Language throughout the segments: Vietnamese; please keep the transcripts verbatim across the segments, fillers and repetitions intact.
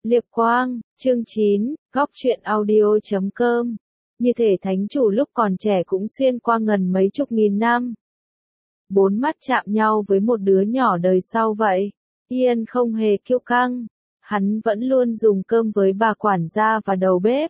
Liệp Quang, chương chín, góc truyện audio chấm com. Như thể thánh chủ lúc còn trẻ cũng xuyên qua ngần mấy chục nghìn năm. Bốn mắt chạm nhau với một đứa nhỏ đời sau vậy. Ian không hề kiêu căng. Hắn vẫn luôn dùng cơm với bà quản gia và đầu bếp.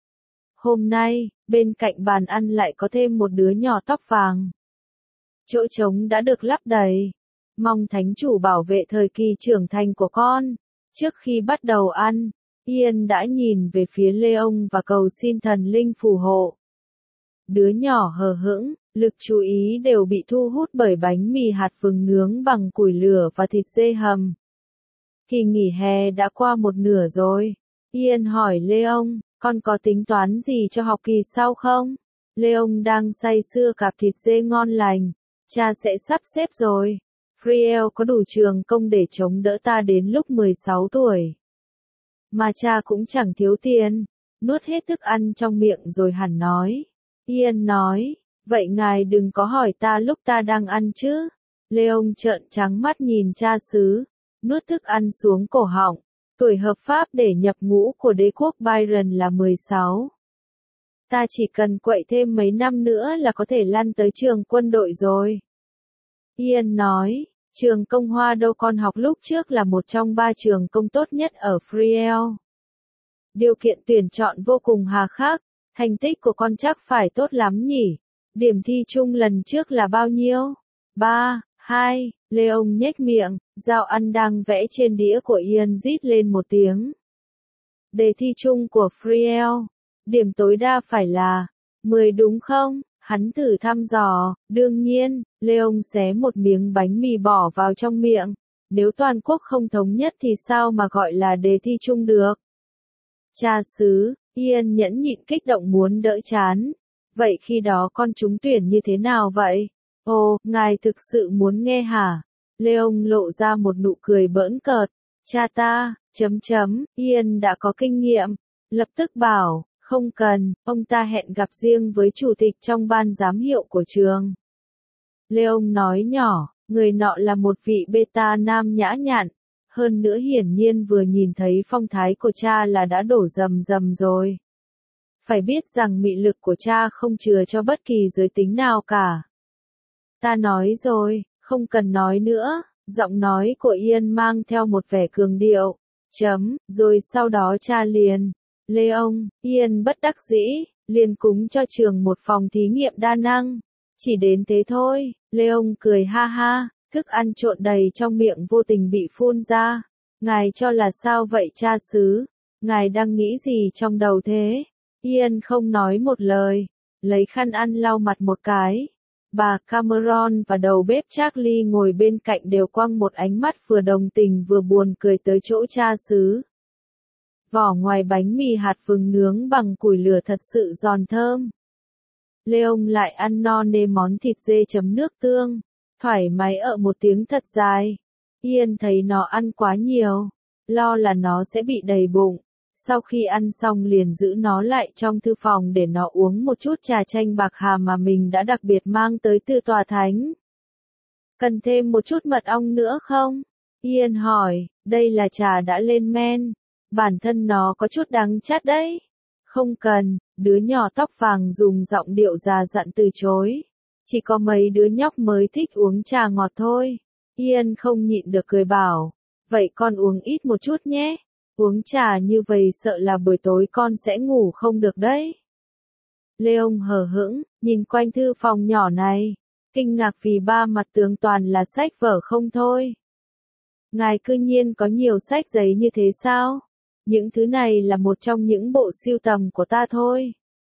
Hôm nay, bên cạnh bàn ăn lại có thêm một đứa nhỏ tóc vàng. Chỗ trống đã được lấp đầy. Mong thánh chủ bảo vệ thời kỳ trưởng thành của con. Trước khi bắt đầu ăn, Ian đã nhìn về phía Leon và cầu xin thần linh phù hộ. Đứa nhỏ hờ hững, lực chú ý đều bị thu hút bởi bánh mì hạt vừng nướng bằng củi lửa và thịt dê hầm. Kỳ nghỉ hè đã qua một nửa rồi. Ian hỏi Leon, con có tính toán gì cho học kỳ sau không? Leon đang say sưa cạp thịt dê ngon lành. Cha sẽ sắp xếp rồi. Friel có đủ trường công để chống đỡ ta đến lúc mười sáu tuổi. Mà cha cũng chẳng thiếu tiền. Nuốt hết thức ăn trong miệng rồi hẳn nói. Ian nói, vậy ngài đừng có hỏi ta lúc ta đang ăn chứ. Leon trợn trắng mắt nhìn cha xứ. Nuốt thức ăn xuống cổ họng. Tuổi hợp pháp để nhập ngũ của đế quốc Byron là mười sáu. Ta chỉ cần quậy thêm mấy năm nữa là có thể lăn tới trường quân đội rồi. Ian nói, trường công Hoa đâu con học lúc trước là một trong ba trường công tốt nhất ở Friel. Điều kiện tuyển chọn vô cùng hà khắc, thành tích của con chắc phải tốt lắm nhỉ. Điểm thi chung lần trước là bao nhiêu? ba, hai, Leon nhếch miệng, dao ăn đang vẽ trên đĩa của Ian rít lên một tiếng. Đề thi chung của Friel, điểm tối đa phải là mười đúng không? Hắn thử thăm dò, đương nhiên, Leon xé một miếng bánh mì bỏ vào trong miệng. Nếu toàn quốc không thống nhất thì sao mà gọi là đề thi chung được? Cha xứ, Ian nhẫn nhịn kích động muốn đỡ chán. Vậy khi đó con trúng tuyển như thế nào vậy? Ồ, ngài thực sự muốn nghe hả? Leon lộ ra một nụ cười bỡn cợt. Cha ta, chấm chấm, Ian đã có kinh nghiệm. Lập tức bảo. Không cần, ông ta hẹn gặp riêng với chủ tịch trong ban giám hiệu của trường. Leon nói nhỏ, người nọ là một vị beta nam nhã nhặn. Hơn nữa hiển nhiên vừa nhìn thấy phong thái của cha là đã đổ rầm rầm rồi. Phải biết rằng mị lực của cha không chừa cho bất kỳ giới tính nào cả. Ta nói rồi, không cần nói nữa, giọng nói của Ian mang theo một vẻ cường điệu. Chấm, rồi sau đó cha liền. Leon, Ian bất đắc dĩ, liền cúng cho trường một phòng thí nghiệm đa năng. Chỉ đến thế thôi, Leon cười ha ha, thức ăn trộn đầy trong miệng vô tình bị phun ra. Ngài cho là sao vậy cha xứ? Ngài đang nghĩ gì trong đầu thế? Ian không nói một lời, lấy khăn ăn lau mặt một cái. Bà Cameron và đầu bếp Charlie ngồi bên cạnh đều quăng một ánh mắt vừa đồng tình vừa buồn cười tới chỗ cha xứ. Vỏ ngoài bánh mì hạt vừng nướng bằng củi lửa thật sự giòn thơm. Leon lại ăn no nê món thịt dê chấm nước tương, thoải mái ợ một tiếng thật dài. Ian thấy nó ăn quá nhiều, lo là nó sẽ bị đầy bụng. Sau khi ăn xong liền giữ nó lại trong thư phòng để nó uống một chút trà chanh bạc hà mà mình đã đặc biệt mang tới từ tòa thánh. Cần thêm một chút mật ong nữa không? Ian hỏi, đây là trà đã lên men. Bản thân nó có chút đắng chát đấy. Không cần, đứa nhỏ tóc vàng dùng giọng điệu già dặn từ chối. Chỉ có mấy đứa nhóc mới thích uống trà ngọt thôi. Ian không nhịn được cười bảo. Vậy con uống ít một chút nhé. Uống trà như vậy sợ là buổi tối con sẽ ngủ không được đấy. Leon hờ hững, nhìn quanh thư phòng nhỏ này. Kinh ngạc vì ba mặt tường toàn là sách vở không thôi. Ngài cư nhiên có nhiều sách giấy như thế sao? Những thứ này là một trong những bộ sưu tầm của ta thôi.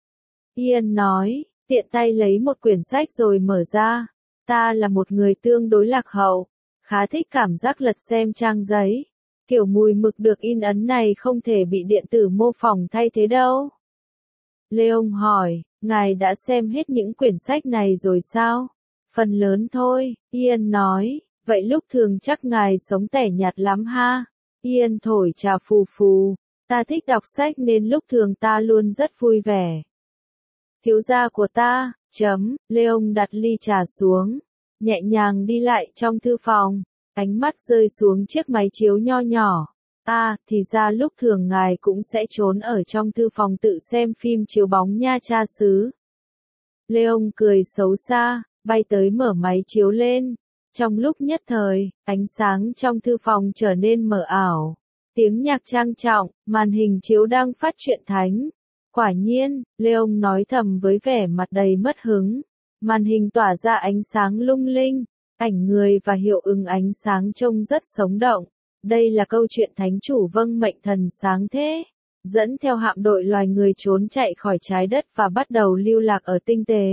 Ian nói, tiện tay lấy một quyển sách rồi mở ra. Ta là một người tương đối lạc hậu, khá thích cảm giác lật xem trang giấy. Kiểu mùi mực được in ấn này không thể bị điện tử mô phỏng thay thế đâu. Leon hỏi, ngài đã xem hết những quyển sách này rồi sao? Phần lớn thôi, Ian nói, vậy lúc thường chắc ngài sống tẻ nhạt lắm ha? Ian thổi trà phù phù, ta thích đọc sách nên lúc thường ta luôn rất vui vẻ. Thiếu gia của ta, chấm, Leon đặt ly trà xuống, nhẹ nhàng đi lại trong thư phòng, ánh mắt rơi xuống chiếc máy chiếu nho nhỏ. À, thì ra lúc thường ngài cũng sẽ trốn ở trong thư phòng tự xem phim chiếu bóng nha cha xứ. Leon cười xấu xa, bay tới mở máy chiếu lên. Trong lúc nhất thời, ánh sáng trong thư phòng trở nên mờ ảo. Tiếng nhạc trang trọng, màn hình chiếu đang phát truyện thánh. Quả nhiên, Leon nói thầm với vẻ mặt đầy mất hứng. Màn hình tỏa ra ánh sáng lung linh, ảnh người và hiệu ứng ánh sáng trông rất sống động. Đây là câu chuyện thánh chủ vâng mệnh thần sáng thế, dẫn theo hạm đội loài người trốn chạy khỏi trái đất và bắt đầu lưu lạc ở tinh tế.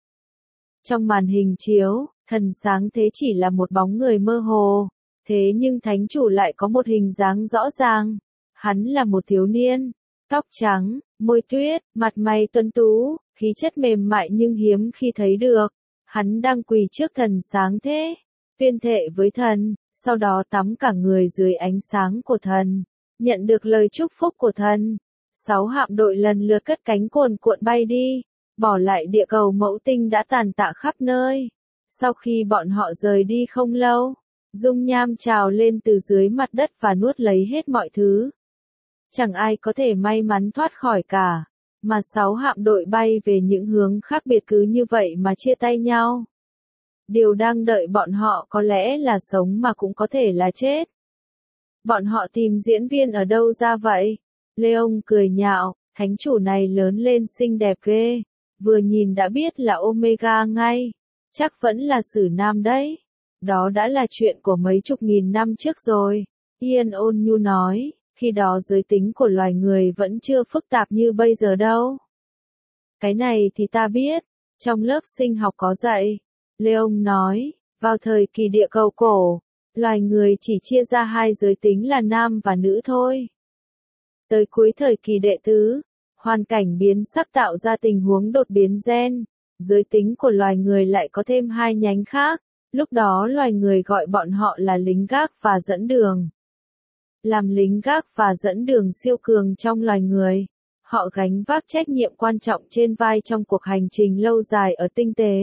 Trong màn hình chiếu, thần sáng thế chỉ là một bóng người mơ hồ, thế nhưng thánh chủ lại có một hình dáng rõ ràng. Hắn là một thiếu niên, tóc trắng, môi tuyết, mặt mày tuấn tú, khí chất mềm mại nhưng hiếm khi thấy được. Hắn đang quỳ trước thần sáng thế, tuyên thệ với thần, sau đó tắm cả người dưới ánh sáng của thần, nhận được lời chúc phúc của thần. Sáu hạm đội lần lượt cất cánh cuồn cuộn bay đi, bỏ lại địa cầu mẫu tinh đã tàn tạ khắp nơi. Sau khi bọn họ rời đi không lâu, dung nham trào lên từ dưới mặt đất và nuốt lấy hết mọi thứ. Chẳng ai có thể may mắn thoát khỏi cả, mà sáu hạm đội bay về những hướng khác biệt cứ như vậy mà chia tay nhau. Điều đang đợi bọn họ có lẽ là sống mà cũng có thể là chết. Bọn họ tìm diễn viên ở đâu ra vậy? Leon cười nhạo, thánh chủ này lớn lên xinh đẹp ghê, vừa nhìn đã biết là Omega ngay, chắc vẫn là sử nam đấy. Đó đã là chuyện của mấy chục nghìn năm trước rồi, Ian ôn nhu nói, khi đó giới tính của loài người vẫn chưa phức tạp như bây giờ đâu. Cái này thì ta biết, trong lớp sinh học có dạy. Leon nói, vào thời kỳ địa cầu cổ, loài người chỉ chia ra hai giới tính là nam và nữ thôi. Tới cuối thời kỳ đệ tứ, hoàn cảnh biến sắc tạo ra tình huống đột biến gen, giới tính của loài người lại có thêm hai nhánh khác, lúc đó loài người gọi bọn họ là lính gác và dẫn đường. Làm lính gác và dẫn đường siêu cường trong loài người, họ gánh vác trách nhiệm quan trọng trên vai trong cuộc hành trình lâu dài ở tinh tế.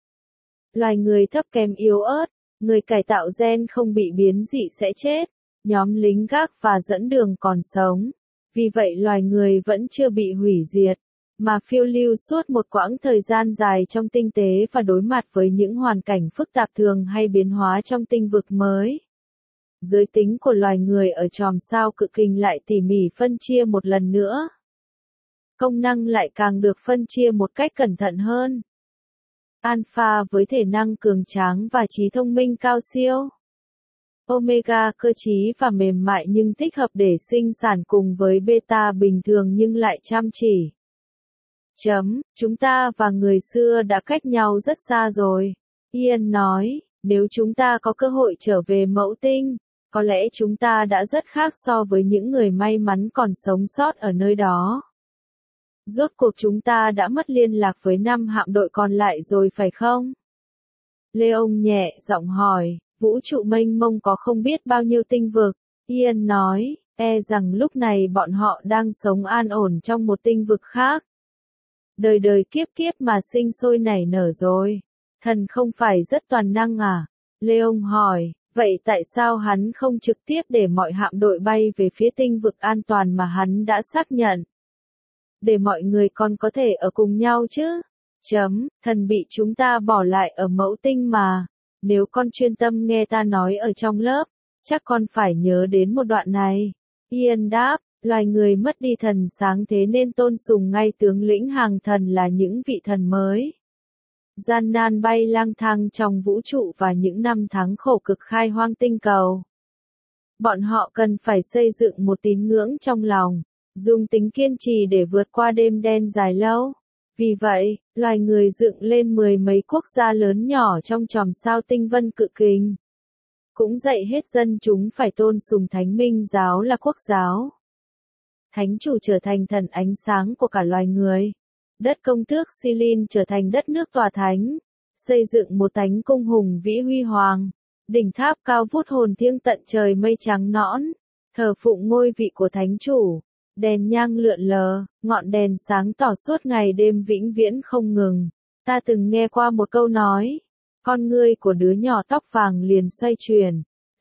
Loài người thấp kém yếu ớt, người cải tạo gen không bị biến dị sẽ chết, nhóm lính gác và dẫn đường còn sống. Vì vậy loài người vẫn chưa bị hủy diệt, mà phiêu lưu suốt một quãng thời gian dài trong tinh tế và đối mặt với những hoàn cảnh phức tạp thường hay biến hóa trong tinh vực mới. Giới tính của loài người ở chòm sao Cự Kình lại tỉ mỉ phân chia một lần nữa. Công năng lại càng được phân chia một cách cẩn thận hơn. Alpha với thể năng cường tráng và trí thông minh cao siêu. Omega cơ trí và mềm mại nhưng thích hợp để sinh sản, cùng với beta bình thường nhưng lại chăm chỉ. Chấm, chúng ta và người xưa đã cách nhau rất xa rồi. Ian nói, nếu chúng ta có cơ hội trở về mẫu tinh, có lẽ chúng ta đã rất khác so với những người may mắn còn sống sót ở nơi đó. Rốt cuộc chúng ta đã mất liên lạc với năm hạm đội còn lại rồi phải không? Leon nhẹ giọng hỏi, vũ trụ mênh mông có không biết bao nhiêu tinh vực. Ian nói, e rằng lúc này bọn họ đang sống an ổn trong một tinh vực khác. Đời đời kiếp kiếp mà sinh sôi nảy nở rồi. Thần không phải rất toàn năng à? Leon hỏi, vậy tại sao hắn không trực tiếp để mọi hạm đội bay về phía tinh vực an toàn mà hắn đã xác nhận? Để mọi người còn có thể ở cùng nhau chứ? Chấm, thần bị chúng ta bỏ lại ở mẫu tinh mà. Nếu con chuyên tâm nghe ta nói ở trong lớp, chắc con phải nhớ đến một đoạn này. Ian đáp, loài người mất đi thần sáng thế nên tôn sùng ngay tướng lĩnh hàng thần là những vị thần mới. Gian nan bay lang thang trong vũ trụ và những năm tháng khổ cực khai hoang tinh cầu. Bọn họ cần phải xây dựng một tín ngưỡng trong lòng, dùng tính kiên trì để vượt qua đêm đen dài lâu. Vì vậy, loài người dựng lên mười mấy quốc gia lớn nhỏ trong chòm sao tinh vân Cự Kình. Cũng dạy hết dân chúng phải tôn sùng Thánh Minh giáo là quốc giáo. Thánh chủ trở thành thần ánh sáng của cả loài người. Đất công tước Silin trở thành đất nước tòa thánh. Xây dựng một thánh cung hùng vĩ huy hoàng. Đỉnh tháp cao vút hồn thiêng tận trời mây trắng nõn. Thờ phụng ngôi vị của thánh chủ. Đèn nhang lượn lờ, ngọn đèn sáng tỏ suốt ngày đêm vĩnh viễn không ngừng. Ta từng nghe qua một câu nói, con ngươi của đứa nhỏ tóc vàng liền xoay chuyển,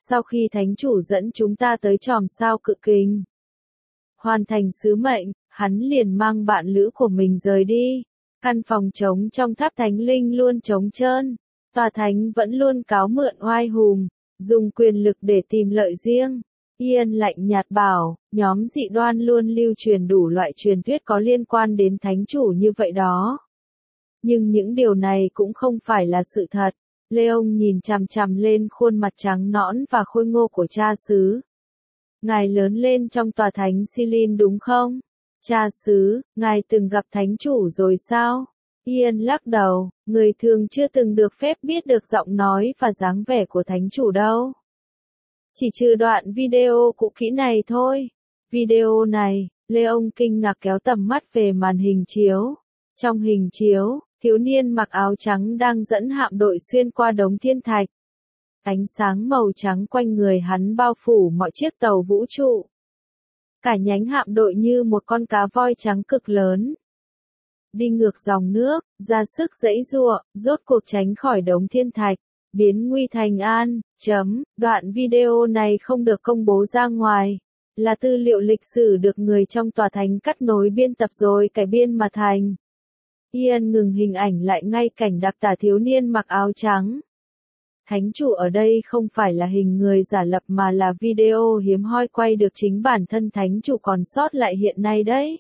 Sau khi thánh chủ dẫn chúng ta tới chòm sao Cự Kình, hoàn thành sứ mệnh, hắn liền mang bạn lữ của mình rời đi. Căn phòng trống trong tháp thánh linh luôn trống trơn. Tòa thánh vẫn luôn cáo mượn oai hùng, dùng quyền lực để tìm lợi riêng. Ian lạnh nhạt bảo, nhóm dị đoan luôn lưu truyền đủ loại truyền thuyết có liên quan đến thánh chủ như vậy đó. Nhưng những điều này cũng không phải là sự thật. Leon nhìn chằm chằm lên khuôn mặt trắng nõn và khôi ngô của cha xứ. Ngài lớn lên trong tòa thánh Silin đúng không? Cha xứ, ngài từng gặp thánh chủ rồi sao? Ian lắc đầu, người thường chưa từng được phép biết được giọng nói và dáng vẻ của thánh chủ đâu. Chỉ trừ đoạn video cũ kỹ này thôi. Video này, Leon kinh ngạc kéo tầm mắt về màn hình chiếu. Trong hình chiếu, thiếu niên mặc áo trắng đang dẫn hạm đội xuyên qua đống thiên thạch. Ánh sáng màu trắng quanh người hắn bao phủ mọi chiếc tàu vũ trụ. Cả nhánh hạm đội như một con cá voi trắng cực lớn. Đi ngược dòng nước, ra sức giãy giụa, rốt cuộc tránh khỏi đống thiên thạch, biến nguy thành an. Chấm, đoạn video này không được công bố ra ngoài. Là tư liệu lịch sử được người trong tòa thánh cắt nối biên tập rồi cải biên mà thành. Ian ngừng hình ảnh lại ngay cảnh đặc tả thiếu niên mặc áo trắng. Thánh chủ ở đây không phải là hình người giả lập mà là video hiếm hoi quay được chính bản thân thánh chủ còn sót lại hiện nay đấy.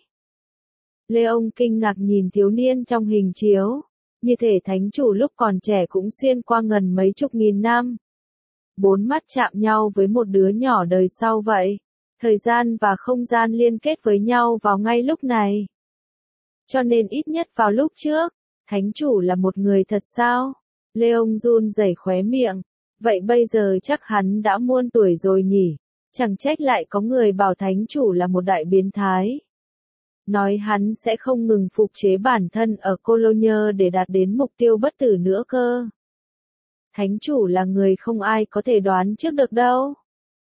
Leon kinh ngạc nhìn thiếu niên trong hình chiếu. Như thể thánh chủ lúc còn trẻ cũng xuyên qua ngần mấy chục nghìn năm. Bốn mắt chạm nhau với một đứa nhỏ đời sau vậy. Thời gian và không gian liên kết với nhau vào ngay lúc này. Cho nên ít nhất vào lúc trước, thánh chủ là một người thật sao? Leon run rẩy khóe miệng. Vậy bây giờ chắc hắn đã muôn tuổi rồi nhỉ? Chẳng trách lại có người bảo thánh chủ là một đại biến thái. Nói hắn sẽ không ngừng phục chế bản thân ở Cologne để đạt đến mục tiêu bất tử nữa cơ. Thánh chủ là người không ai có thể đoán trước được đâu.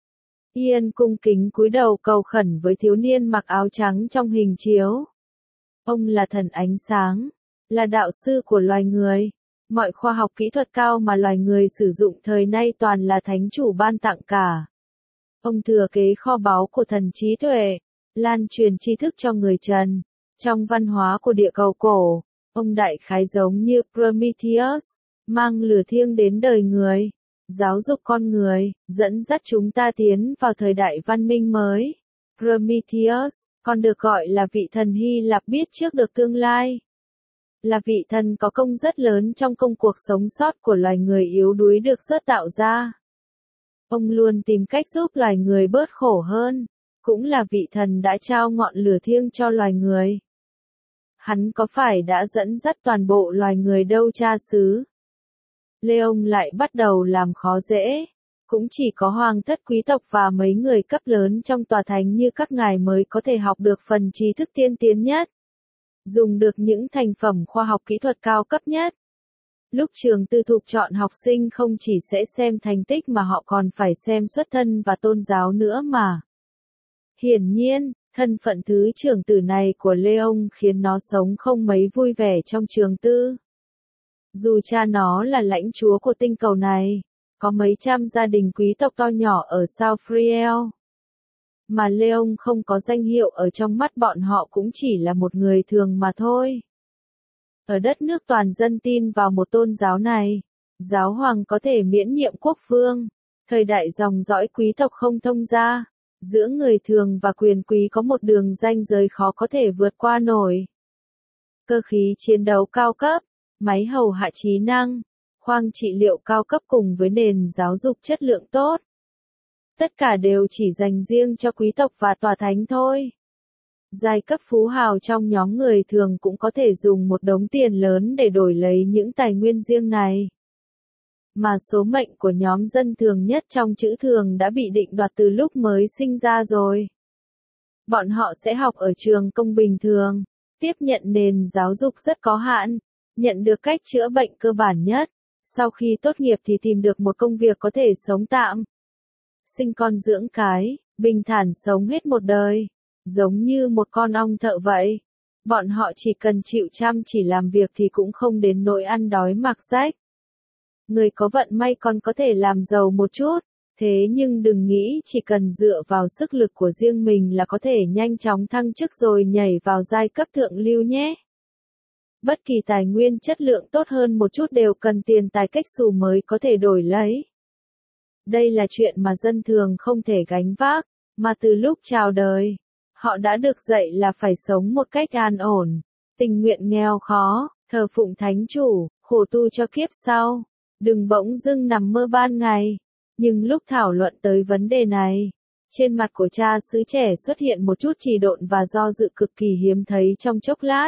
Ian cung kính cúi đầu cầu khẩn với thiếu niên mặc áo trắng trong hình chiếu. Ông là thần ánh sáng, là đạo sư của loài người. Mọi khoa học kỹ thuật cao mà loài người sử dụng thời nay toàn là thánh chủ ban tặng cả. Ông thừa kế kho báu của thần trí tuệ, lan truyền tri thức cho người Trần. Trong văn hóa của địa cầu cổ, ông đại khái giống như Prometheus, mang lửa thiêng đến đời người, giáo dục con người, dẫn dắt chúng ta tiến vào thời đại văn minh mới. Prometheus, còn được gọi là vị thần Hy Lạp biết trước được tương lai. Là vị thần có công rất lớn trong công cuộc sống sót của loài người yếu đuối được sớt tạo ra. Ông luôn tìm cách giúp loài người bớt khổ hơn, cũng là vị thần đã trao ngọn lửa thiêng cho loài người. Hắn có phải đã dẫn dắt toàn bộ loài người đâu cha xứ? Leon lại bắt đầu làm khó dễ. Cũng chỉ có hoàng thất quý tộc và mấy người cấp lớn trong tòa thánh như các ngài mới có thể học được phần trí thức tiên tiến nhất. Dùng được những thành phẩm khoa học kỹ thuật cao cấp nhất. Lúc trường tư thục chọn học sinh không chỉ sẽ xem thành tích mà họ còn phải xem xuất thân và tôn giáo nữa mà. Hiển nhiên, thân phận thứ trưởng tử này của Leon khiến nó sống không mấy vui vẻ trong trường tư. Dù cha nó là lãnh chúa của tinh cầu này, có mấy trăm gia đình quý tộc to nhỏ ở South Friel. Mà Leon không có danh hiệu ở trong mắt bọn họ cũng chỉ là một người thường mà thôi. Ở đất nước toàn dân tin vào một tôn giáo này, giáo hoàng có thể miễn nhiệm quốc vương, thời đại dòng dõi quý tộc không thông ra, giữa người thường và quyền quý có một đường ranh giới khó có thể vượt qua nổi. Cơ khí chiến đấu cao cấp, máy hầu hạ trí năng, khoang trị liệu cao cấp cùng với nền giáo dục chất lượng tốt. Tất cả đều chỉ dành riêng cho quý tộc và tòa thánh thôi. Giai cấp phú hào trong nhóm người thường cũng có thể dùng một đống tiền lớn để đổi lấy những tài nguyên riêng này. Mà số mệnh của nhóm dân thường nhất trong chữ thường đã bị định đoạt từ lúc mới sinh ra rồi. Bọn họ sẽ học ở trường công bình thường, tiếp nhận nền giáo dục rất có hạn, nhận được cách chữa bệnh cơ bản nhất. Sau khi tốt nghiệp thì tìm được một công việc có thể sống tạm. Sinh con dưỡng cái, bình thản sống hết một đời. Giống như một con ong thợ vậy. Bọn họ chỉ cần chịu chăm chỉ làm việc thì cũng không đến nỗi ăn đói mặc rách. Người có vận may còn có thể làm giàu một chút, Thế nhưng đừng nghĩ chỉ cần dựa vào sức lực của riêng mình là có thể nhanh chóng thăng chức rồi nhảy vào giai cấp thượng lưu nhé. Bất kỳ tài nguyên chất lượng tốt hơn một chút đều cần tiền tài cách xù mới có thể đổi lấy. Đây là chuyện mà dân thường không thể gánh vác, mà từ lúc chào đời, họ đã được dạy là phải sống một cách an ổn, tình nguyện nghèo khó, thờ phụng thánh chủ, khổ tu cho kiếp sau, đừng bỗng dưng nằm mơ ban ngày. Nhưng lúc thảo luận tới vấn đề này, trên mặt của cha xứ trẻ xuất hiện một chút trì độn và do dự cực kỳ hiếm thấy trong chốc lát.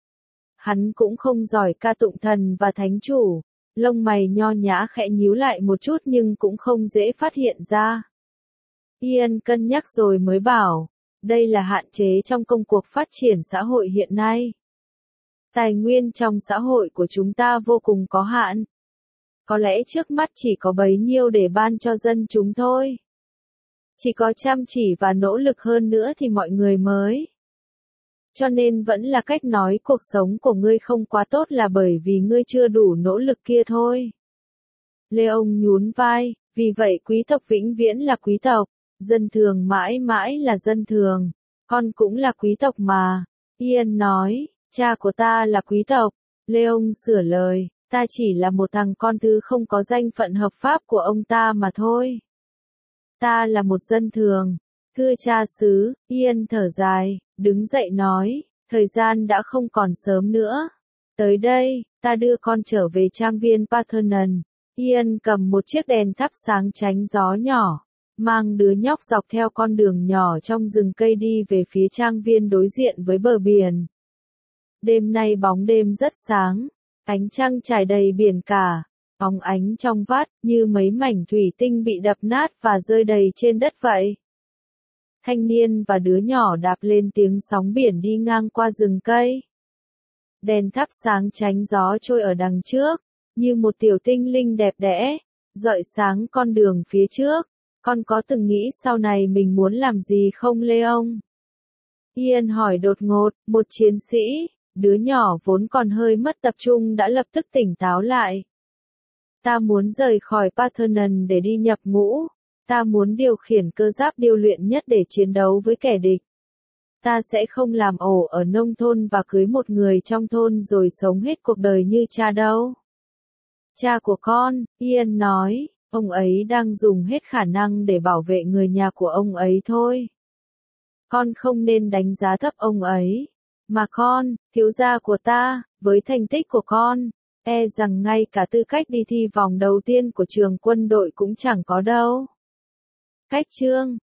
Hắn cũng không giỏi ca tụng thần và thánh chủ, lông mày nho nhã khẽ nhíu lại một chút nhưng cũng không dễ phát hiện ra. Ian cân nhắc rồi mới bảo, đây là hạn chế trong công cuộc phát triển xã hội hiện nay. Tài nguyên trong xã hội của chúng ta vô cùng có hạn. Có lẽ trước mắt chỉ có bấy nhiêu để ban cho dân chúng thôi. Chỉ có chăm chỉ và nỗ lực hơn nữa thì mọi người mới. Cho nên vẫn là cách nói cuộc sống của ngươi không quá tốt là bởi vì ngươi chưa đủ nỗ lực kia thôi. Leon nhún vai, vì vậy quý tộc vĩnh viễn là quý tộc, dân thường mãi mãi là dân thường, con cũng là quý tộc mà. Ian nói, cha của ta là quý tộc. Leon sửa lời, ta chỉ là một thằng con thứ không có danh phận hợp pháp của ông ta mà thôi. Ta là một dân thường. Thưa cha xứ, Ian thở dài, đứng dậy nói, thời gian đã không còn sớm nữa. Tới đây, ta đưa con trở về trang viên Parthenon. Ian cầm một chiếc đèn thắp sáng tránh gió nhỏ, mang đứa nhóc dọc theo con đường nhỏ trong rừng cây đi về phía trang viên đối diện với bờ biển. Đêm nay bóng đêm rất sáng, ánh trăng trải đầy biển cả, óng ánh trong vắt như mấy mảnh thủy tinh bị đập nát và rơi đầy trên đất vậy. Thanh niên và đứa nhỏ đạp lên tiếng sóng biển đi ngang qua rừng cây. Đèn thắp sáng tránh gió trôi ở đằng trước, như một tiểu tinh linh đẹp đẽ, rọi sáng con đường phía trước. Con có từng nghĩ sau này mình muốn làm gì không Leon? Ian hỏi đột ngột, một chiến sĩ, đứa nhỏ vốn còn hơi mất tập trung đã lập tức tỉnh táo lại. Ta muốn rời khỏi Parthenon để đi nhập ngũ. Ta muốn điều khiển cơ giáp điêu luyện nhất để chiến đấu với kẻ địch. Ta sẽ không làm ổ ở nông thôn và cưới một người trong thôn rồi sống hết cuộc đời như cha đâu. Cha của con, Ian nói, ông ấy đang dùng hết khả năng để bảo vệ người nhà của ông ấy thôi. Con không nên đánh giá thấp ông ấy. Mà con, thiếu gia của ta, với thành tích của con, e rằng ngay cả tư cách đi thi vòng đầu tiên của trường quân đội cũng chẳng có đâu. Cách chương